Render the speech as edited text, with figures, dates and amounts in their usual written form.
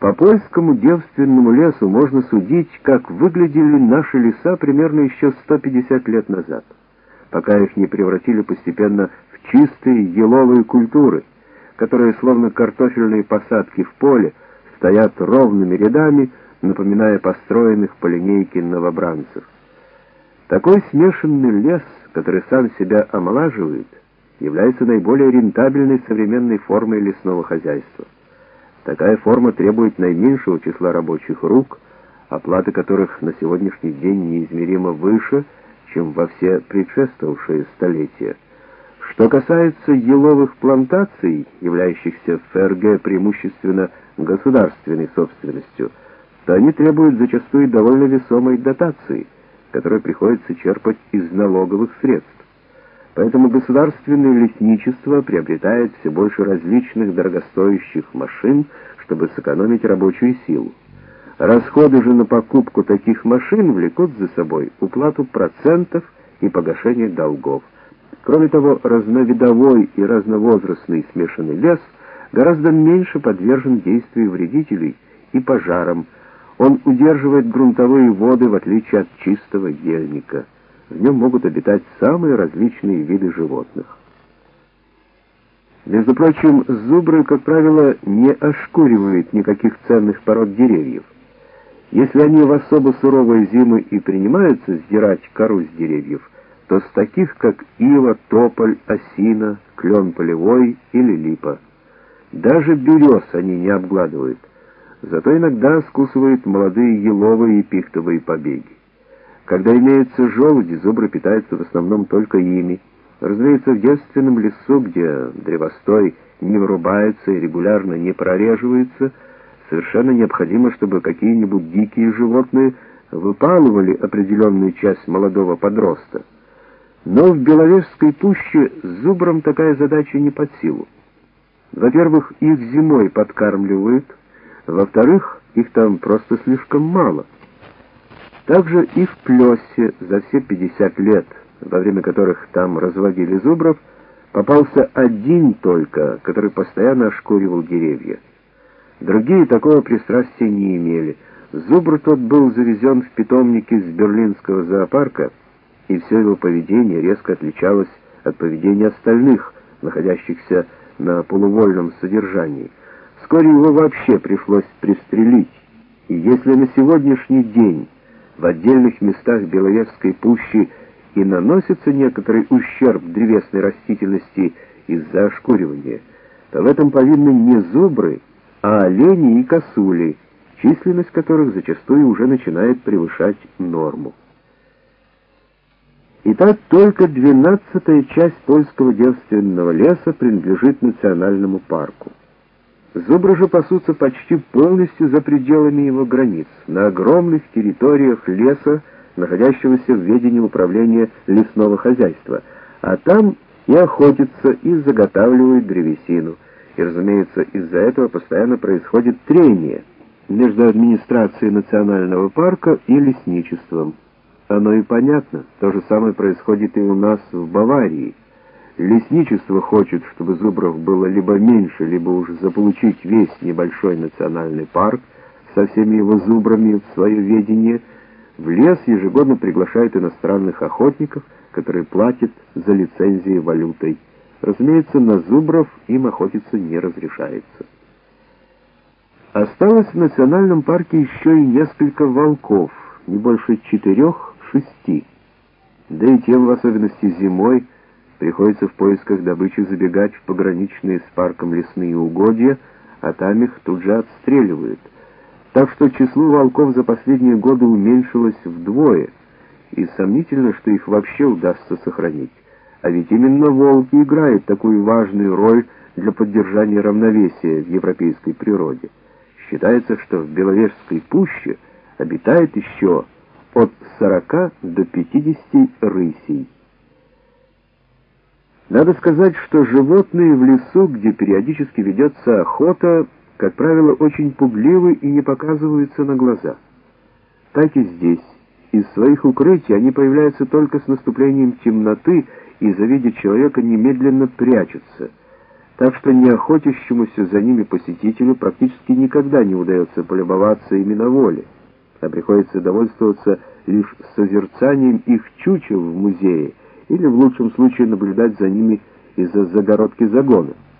По польскому девственному лесу можно судить, как выглядели наши леса примерно еще 150 лет назад, пока их не превратили постепенно в чистые еловые культуры, которые, словно картофельные посадки в поле, стоят ровными рядами, напоминая построенных по линейке новобранцев. Такой смешанный лес, который сам себя омолаживает, является наиболее рентабельной современной формой лесного хозяйства. Такая форма требует наименьшего числа рабочих рук, оплата которых на сегодняшний день неизмеримо выше, чем во все предшествовавшие столетия. Что касается еловых плантаций, являющихся в ФРГ преимущественно государственной собственностью, то они требуют зачастую довольно весомой дотации, которую приходится черпать из налоговых средств. Поэтому государственное лесничество приобретает все больше различных дорогостоящих машин, чтобы сэкономить рабочую силу. Расходы же на покупку таких машин влекут за собой уплату процентов и погашение долгов. Кроме того, разновидовой и разновозрастный смешанный лес гораздо меньше подвержен действию вредителей и пожарам. Он удерживает грунтовые воды, в отличие от чистого ельника. В нем могут обитать самые различные виды животных. Между прочим, зубры, как правило, не ошкуривают никаких ценных пород деревьев. Если они в особо суровые зимы и принимаются сдирать кору с деревьев, то с таких, как ива, тополь, осина, клен полевой или липа. Даже берез они не обгладывают, зато иногда скусывают молодые еловые и пихтовые побеги. Когда имеются желуди, зубры питаются в основном только ими. Разумеется, в девственном лесу, где древостой не вырубается и регулярно не прореживается, совершенно необходимо, чтобы какие-нибудь дикие животные выпалывали определенную часть молодого подроста. Но в Беловежской пуще зубрам такая задача не под силу. Во-первых, их зимой подкармливают, во-вторых, их там просто слишком мало. Также и в Плёсе за все 50 лет, во время которых там разводили зубров, попался один только, который постоянно ошкуривал деревья. Другие такого пристрастия не имели. Зубр тот был завезен в питомник из берлинского зоопарка, и все его поведение резко отличалось от поведения остальных, находящихся на полувольном содержании. Вскоре его вообще пришлось пристрелить, и если на сегодняшний день в отдельных местах Беловежской пущи и наносится некоторый ущерб древесной растительности из-за ошкуривания, то в этом повинны не зубры, а олени и косули, численность которых зачастую уже начинает превышать норму. Итак, только 12-я часть польского девственного леса принадлежит национальному парку. Зубры же пасутся почти полностью за пределами его границ, на огромных территориях леса, находящегося в ведении управления лесного хозяйства, а там и охотятся, и заготавливают древесину. И, разумеется, из-за этого постоянно происходит трение между администрацией национального парка и лесничеством. Оно и понятно, то же самое происходит и у нас в Баварии. Лесничество хочет, чтобы зубров было либо меньше, либо уж заполучить весь небольшой национальный парк со всеми его зубрами в свое ведение. В лес ежегодно приглашают иностранных охотников, которые платят за лицензии валютой. Разумеется, на зубров им охотиться не разрешается. Осталось в национальном парке еще и несколько волков, не больше 4-6. Да и тем, в особенности зимой, приходится в поисках добычи забегать в пограничные с парком лесные угодья, а там их тут же отстреливают. Так что число волков за последние годы уменьшилось вдвое, и сомнительно, что их вообще удастся сохранить. А ведь именно волки играют такую важную роль для поддержания равновесия в европейской природе. Считается, что в Беловежской пуще обитает еще от 40 до 50 рысей. Надо сказать, что животные в лесу, где периодически ведется охота, как правило, очень пугливы и не показываются на глаза. Так и здесь. Из своих укрытий они появляются только с наступлением темноты и, завидя человека, немедленно прячутся. так что неохотящемуся за ними посетителю практически никогда не удается полюбоваться ими на воле, а приходится довольствоваться лишь созерцанием их чучел в музее или в лучшем случае наблюдать за ними из-за загородки загона.